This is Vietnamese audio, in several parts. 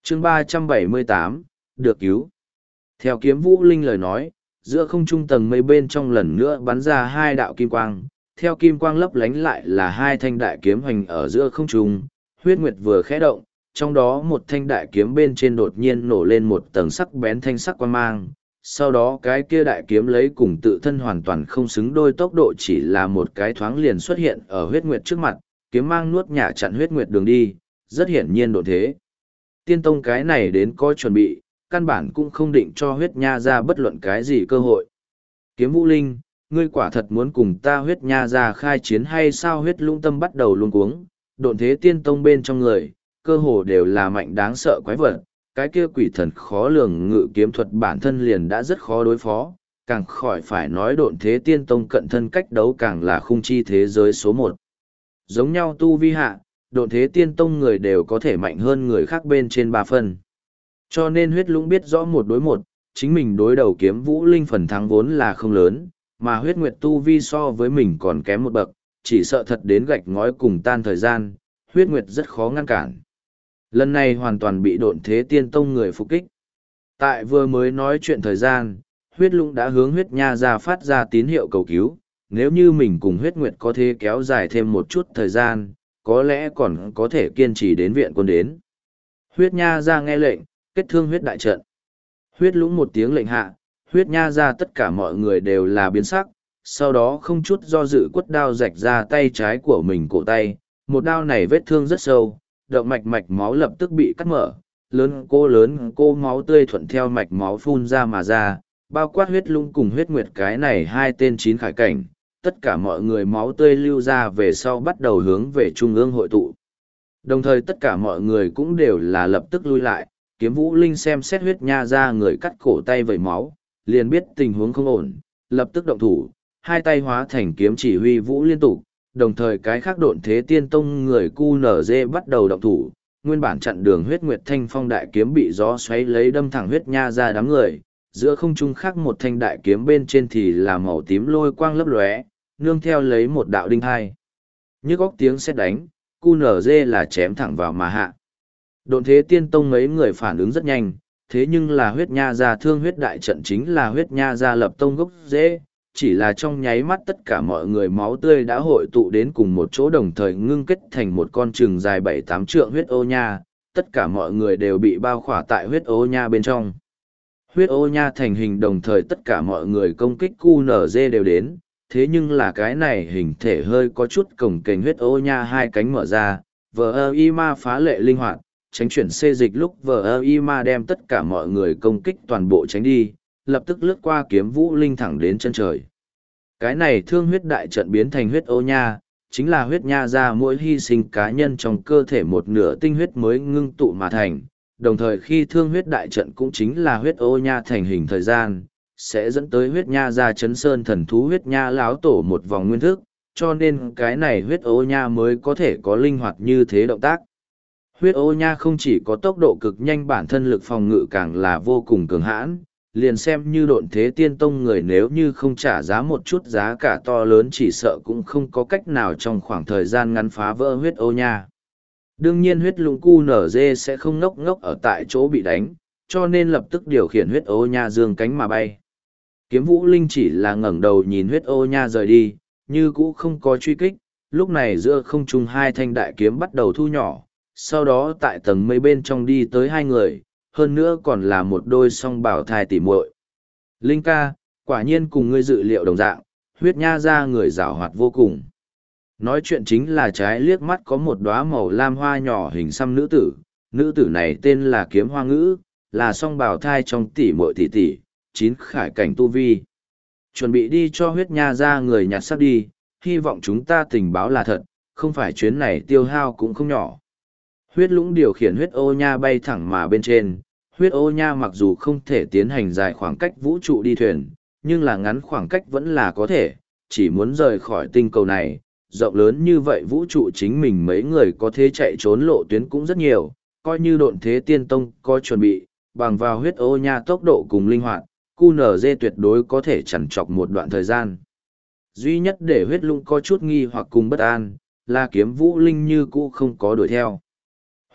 chương 378, được cứu. Theo kiếm vũ linh lời nói, giữa không trung tầng mây bên trong lần nữa bắn ra hai đạo kim quang, theo kim quang lấp lánh lại là hai thanh đại kiếm hoành ở giữa không trung, huyết nguyệt vừa khẽ động, trong đó một thanh đại kiếm bên trên đột nhiên nổ lên một tầng sắc bén thanh sắc quang mang. Sau đó cái kia đại kiếm lấy cùng tự thân hoàn toàn không xứng đôi tốc độ chỉ là một cái thoáng liền xuất hiện ở huyết nguyệt trước mặt, kiếm mang nuốt nhả chặn huyết nguyệt đường đi, rất hiển nhiên độ thế. Tiên tông cái này đến có chuẩn bị, căn bản cũng không định cho huyết nha ra bất luận cái gì cơ hội. Kiếm vũ linh, ngươi quả thật muốn cùng ta huyết nha ra khai chiến hay sao? Huyết lũng tâm bắt đầu luống cuống, độn thế tiên tông bên trong người, cơ hồ đều là mạnh đáng sợ quái vật, cái kia quỷ thần khó lường ngự kiếm thuật bản thân liền đã rất khó đối phó, càng khỏi phải nói độn thế tiên tông cận thân cách đấu càng là khung chi thế giới số một. Giống nhau tu vi hạ, độn thế tiên tông người đều có thể mạnh hơn người khác bên trên 3 phần. Cho nên huyết lũng biết rõ một đối một, chính mình đối đầu kiếm vũ linh phần thắng vốn là không lớn, mà huyết nguyệt tu vi so với mình còn kém một bậc, chỉ sợ thật đến gạch ngói cùng tan thời gian, huyết nguyệt rất khó ngăn cản. Lần này hoàn toàn bị độn thế tiên tông người phục kích. Tại vừa mới nói chuyện thời gian, huyết lũng đã hướng huyết nha ra phát ra tín hiệu cầu cứu, nếu như mình cùng huyết nguyệt có thể kéo dài thêm một chút thời gian, có lẽ còn có thể kiên trì đến viện quân đến. Huyết nha ra nghe lệnh, kết thương huyết đại trận. Huyết lũng một tiếng lệnh hạ, huyết nha ra tất cả mọi người đều là biến sắc, sau đó không chút do dự quất đao rạch ra tay trái của mình cổ tay, một đao này vết thương rất sâu, động mạch mạch máu lập tức bị cắt mở, lớn cô máu tươi thuận theo mạch máu phun ra mà ra, bao quát huyết lũng cùng huyết nguyệt cái này hai tên chín khải cảnh, tất cả mọi người máu tươi lưu ra về sau bắt đầu hướng về trung ương hội tụ. Đồng thời tất cả mọi người cũng đều là lập tức lui lại, kiếm vũ linh xem xét huyết nha ra người cắt cổ tay vẩy máu, liền biết tình huống không ổn, lập tức động thủ, hai tay hóa thành kiếm chỉ huy vũ liên tục, đồng thời cái khác độn thế tiên tông người QNZ bắt đầu động thủ, nguyên bản chặn đường huyết nguyệt thanh phong đại kiếm bị gió xoáy lấy đâm thẳng huyết nha ra đám người, giữa không trung khác một thanh đại kiếm bên trên thì là màu tím lôi quang lấp lóe, nương theo lấy một đạo đinh hai. Như góc tiếng sét đánh, QNZ là chém thẳng vào mà hạ. Độn thế tiên tông mấy người phản ứng rất nhanh, thế nhưng là huyết nha ra thương huyết đại trận chính là huyết nha ra lập tông gốc dễ, chỉ là trong nháy mắt tất cả mọi người máu tươi đã hội tụ đến cùng một chỗ đồng thời ngưng kết thành một con trừng dài 7-8 trượng huyết ô nha, tất cả mọi người đều bị bao khỏa tại huyết ô nha bên trong. Huyết ô nha thành hình đồng thời tất cả mọi người công kích QNZ đều đến, thế nhưng là cái này hình thể hơi có chút cồng kềnh huyết ô nha hai cánh mở ra, VIMA phá lệ linh hoạt, tránh chuyển xê dịch lúc VIMA đem tất cả mọi người công kích toàn bộ tránh đi, lập tức lướt qua kiếm vũ linh thẳng đến chân trời. Cái này thương huyết đại trận biến thành huyết ô nha, chính là huyết nha ra mỗi hy sinh cá nhân trong cơ thể một nửa tinh huyết mới ngưng tụ mà thành, đồng thời khi thương huyết đại trận cũng chính là huyết ô nha thành hình thời gian, sẽ dẫn tới huyết nha ra chấn sơn thần thú huyết nha láo tổ một vòng nguyên thức, cho nên cái này huyết ô nha mới có thể có linh hoạt như thế động tác. Huyết ô nha không chỉ có tốc độ cực nhanh bản thân lực phòng ngự càng là vô cùng cường hãn, liền xem như độn thế tiên tông người nếu như không trả giá một chút giá cả to lớn chỉ sợ cũng không có cách nào trong khoảng thời gian ngắn phá vỡ huyết ô nha. Đương nhiên huyết lũng QNZ sẽ không ngốc ngốc ở tại chỗ bị đánh, cho nên lập tức điều khiển huyết ô nha dương cánh mà bay. Kiếm vũ linh chỉ là ngẩng đầu nhìn huyết ô nha rời đi, như cũ không có truy kích, lúc này giữa không trung hai thanh đại kiếm bắt đầu thu nhỏ, sau đó tại tầng mây bên trong đi tới hai người, hơn nữa còn là một đôi song bảo thai tỉ muội. Linh ca, quả nhiên cùng ngươi dự liệu đồng dạng, huyết nha ra người giảo hoạt vô cùng. Nói chuyện chính là trái liếc mắt có một đóa màu lam hoa nhỏ hình xăm nữ tử này tên là Kiếm Hoa Ngữ, là song bảo thai trong tỉ muội tỷ, 9 khải cảnh tu vi. Chuẩn bị đi cho huyết nha ra người nhặt xác đi, hy vọng chúng ta tình báo là thật, không phải chuyến này tiêu hao cũng không nhỏ. Huyết lũng điều khiển huyết ô nha bay thẳng mà bên trên, huyết ô nha mặc dù không thể tiến hành dài khoảng cách vũ trụ đi thuyền, nhưng là ngắn khoảng cách vẫn là có thể, chỉ muốn rời khỏi tinh cầu này, rộng lớn như vậy vũ trụ chính mình mấy người có thể chạy trốn lộ tuyến cũng rất nhiều, coi như độn thế tiên tông có chuẩn bị, bằng vào huyết ô nha tốc độ cùng linh hoạt, QNZ tuyệt đối có thể chằn trọc một đoạn thời gian. Duy nhất để huyết lũng có chút nghi hoặc cùng bất an, là kiếm vũ linh như cũ không có đuổi theo.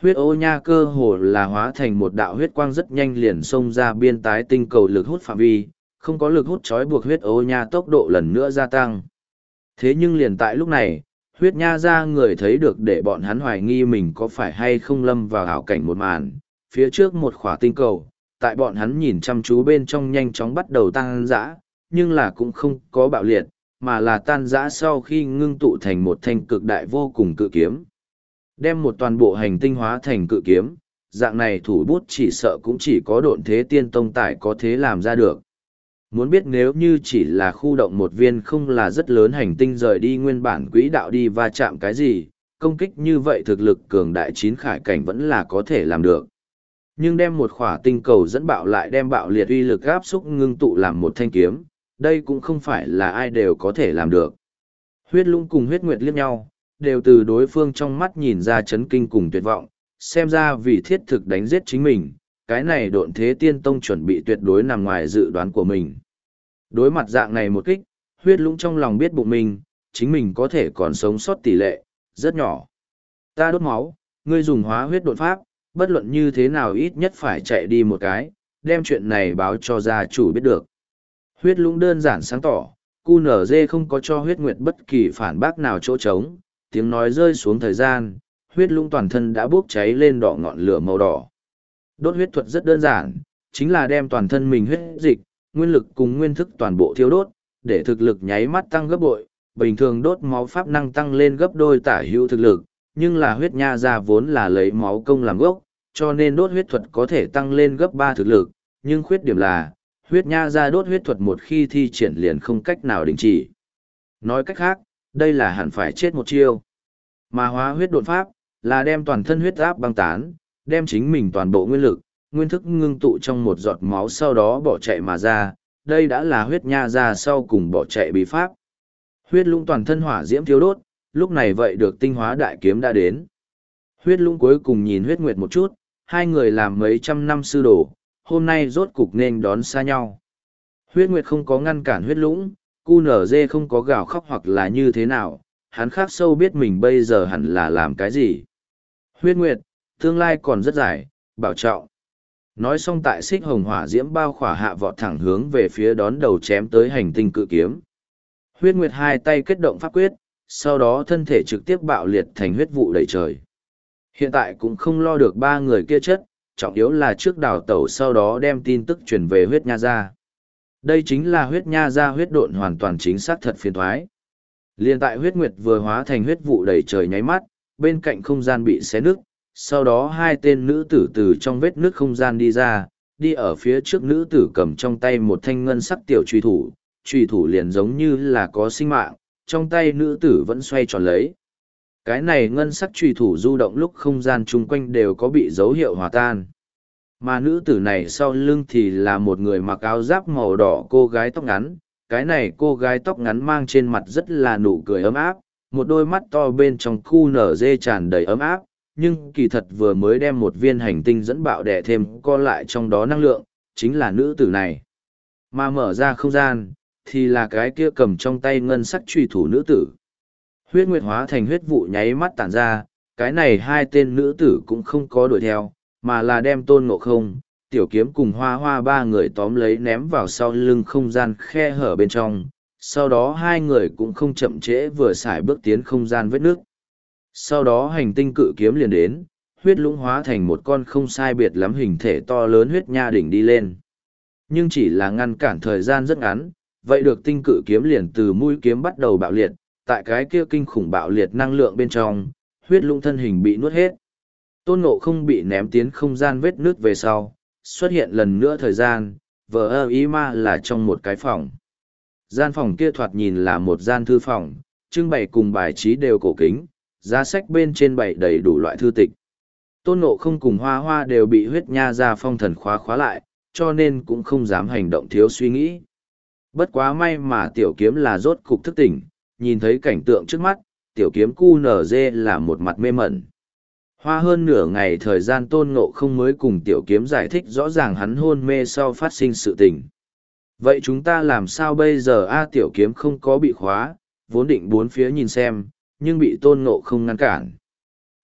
Huyết ô nha cơ hồ là hóa thành một đạo huyết quang rất nhanh liền xông ra biên tái tinh cầu lực hút phạm vi, không có lực hút trói buộc huyết ô nha tốc độ lần nữa gia tăng. Thế nhưng liền tại lúc này, huyết nha ra người thấy được để bọn hắn hoài nghi mình có phải hay không lâm vào ảo cảnh một màn, phía trước một khỏa tinh cầu, tại bọn hắn nhìn chăm chú bên trong nhanh chóng bắt đầu tăng dã, nhưng là cũng không có bạo liệt, mà là tan rã sau khi ngưng tụ thành một thanh cực đại vô cùng cự kiếm. Đem một toàn bộ hành tinh hóa thành cự kiếm, dạng này thủ bút chỉ sợ cũng chỉ có độn thế tiên tông tài có thế làm ra được. Muốn biết nếu như chỉ là khu động một viên không là rất lớn hành tinh rời đi nguyên bản quỹ đạo đi va chạm cái gì, công kích như vậy thực lực cường đại chín khải cảnh vẫn là có thể làm được. Nhưng đem một khỏa tinh cầu dẫn bạo lại đem bạo liệt uy lực áp xúc ngưng tụ làm một thanh kiếm, đây cũng không phải là ai đều có thể làm được. Huyết Lũng cùng Huyết Nguyệt liếc nhau, đều từ đối phương trong mắt nhìn ra chấn kinh cùng tuyệt vọng, xem ra vì thiết thực đánh giết chính mình, cái này độn thế tiên tông chuẩn bị tuyệt đối nằm ngoài dự đoán của mình. Đối mặt dạng này một kích, Huyết Lũng trong lòng biết bụng mình, chính mình có thể còn sống sót tỷ lệ, rất nhỏ. Ta đốt máu, ngươi dùng hóa huyết đột pháp, bất luận như thế nào ít nhất phải chạy đi một cái, đem chuyện này báo cho gia chủ biết được. Huyết Lũng đơn giản sáng tỏ, QNZ không có cho Huyết Nguyệt bất kỳ phản bác nào chỗ trống, tiếng nói rơi xuống thời gian, Huyết Lũng toàn thân đã bốc cháy lên đỏ ngọn lửa màu đỏ. Đốt huyết thuật rất đơn giản, chính là đem toàn thân mình huyết dịch, nguyên lực cùng nguyên thức toàn bộ thiêu đốt, để thực lực nháy mắt tăng gấp bội, bình thường đốt máu pháp năng tăng lên gấp đôi tả hữu thực lực, nhưng là huyết nha ra vốn là lấy máu công làm gốc, cho nên đốt huyết thuật có thể tăng lên gấp 3 thực lực, nhưng khuyết điểm là, huyết nha ra đốt huyết thuật một khi thi triển liền không cách nào đình chỉ. Nói cách khác, đây là hẳn phải chết một chiêu. Mà hóa huyết đột pháp, là đem toàn thân huyết áp băng tán, đem chính mình toàn bộ nguyên lực, nguyên thức ngưng tụ trong một giọt máu sau đó bỏ chạy mà ra, đây đã là huyết nha ra sau cùng bỏ chạy bí pháp. Huyết Lũng toàn thân hỏa diễm thiếu đốt, lúc này vậy được tinh hóa đại kiếm đã đến. Huyết Lũng cuối cùng nhìn Huyết Nguyệt một chút, hai người làm mấy trăm năm sư đồ, hôm nay rốt cục nên đón xa nhau. Huyết Nguyệt không có ngăn cản Huyết Lũng, QNZ không có gào khóc hoặc là như thế nào, hắn khác sâu biết mình bây giờ hẳn là làm cái gì. Huyết Nguyệt, tương lai còn rất dài, bảo trọng. Nói xong tại xích hồng hỏa diễm bao khỏa hạ vọt thẳng hướng về phía đón đầu chém tới hành tinh cự kiếm. Huyết Nguyệt hai tay kết động pháp quyết, sau đó thân thể trực tiếp bạo liệt thành huyết vụ đầy trời. Hiện tại cũng không lo được ba người kia chất, trọng yếu là trước đào tẩu sau đó đem tin tức truyền về huyết nha ra. Đây chính là huyết nha ra huyết độn hoàn toàn chính xác thật phiền thoái. Liên tại Huyết Nguyệt vừa hóa thành huyết vụ đầy trời nháy mắt, bên cạnh không gian bị xé nứt, sau đó hai tên nữ tử từ trong vết nứt không gian đi ra, đi ở phía trước nữ tử cầm trong tay một thanh ngân sắc tiểu truy thủ liền giống như là có sinh mạng, trong tay nữ tử vẫn xoay tròn lấy. Cái này ngân sắc truy thủ du động lúc không gian chung quanh đều có bị dấu hiệu hòa tan. Mà nữ tử này sau lưng thì là một người mặc áo giáp màu đỏ cô gái tóc ngắn, cái này cô gái tóc ngắn mang trên mặt rất là nụ cười ấm áp, một đôi mắt to bên trong khu nở dê tràn đầy ấm áp, nhưng kỳ thật vừa mới đem một viên hành tinh dẫn bạo đè thêm co lại trong đó năng lượng, chính là nữ tử này. Mà mở ra không gian, thì là cái kia cầm trong tay ngân sắc truy thủ nữ tử. Huyết Nguyệt hóa thành huyết vụ nháy mắt tản ra, cái này hai tên nữ tử cũng không có đuổi theo, mà là đem Tôn Ngộ Không, Tiểu Kiếm cùng Hoa Hoa ba người tóm lấy ném vào sau lưng không gian khe hở bên trong, sau đó hai người cũng không chậm trễ vừa xài bước tiến không gian vết nước. Sau đó hành tinh cự kiếm liền đến, Huyết Lũng hóa thành một con không sai biệt lắm hình thể to lớn huyết nha đỉnh đi lên. Nhưng chỉ là ngăn cản thời gian rất ngắn, vậy được tinh cự kiếm liền từ mũi kiếm bắt đầu bạo liệt, tại cái kia kinh khủng bạo liệt năng lượng bên trong, Huyết Lũng thân hình bị nuốt hết. Tôn Ngộ Không bị ném tiến không gian vết nước về sau, xuất hiện lần nữa thời gian, vờ ý ma là trong một cái phòng. Gian phòng kia thoạt nhìn là một gian thư phòng, trưng bày cùng bài trí đều cổ kính, giá sách bên trên bày đầy đủ loại thư tịch. Tôn Ngộ Không cùng Hoa Hoa đều bị huyết nha ra phong thần khóa lại, cho nên cũng không dám hành động thiếu suy nghĩ. Bất quá may mà Tiểu Kiếm là rốt cục thức tỉnh, nhìn thấy cảnh tượng trước mắt, Tiểu Kiếm QNZ là một mặt mê mẩn. Hoa hơn nửa ngày thời gian Tôn Ngộ Không mới cùng Tiểu Kiếm giải thích rõ ràng hắn hôn mê sau phát sinh sự tình. Vậy chúng ta làm sao bây giờ Tiểu Kiếm không có bị khóa, vốn định bốn phía nhìn xem, nhưng bị Tôn Ngộ Không ngăn cản.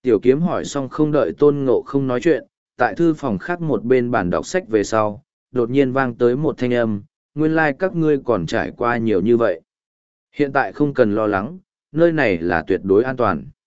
Tiểu kiếm hỏi xong không đợi tôn ngộ không nói chuyện, tại thư phòng khác một bên bàn đọc sách về sau, đột nhiên vang tới một thanh âm, nguyên lai các ngươi còn trải qua nhiều như vậy. Hiện tại không cần lo lắng, nơi này là tuyệt đối an toàn.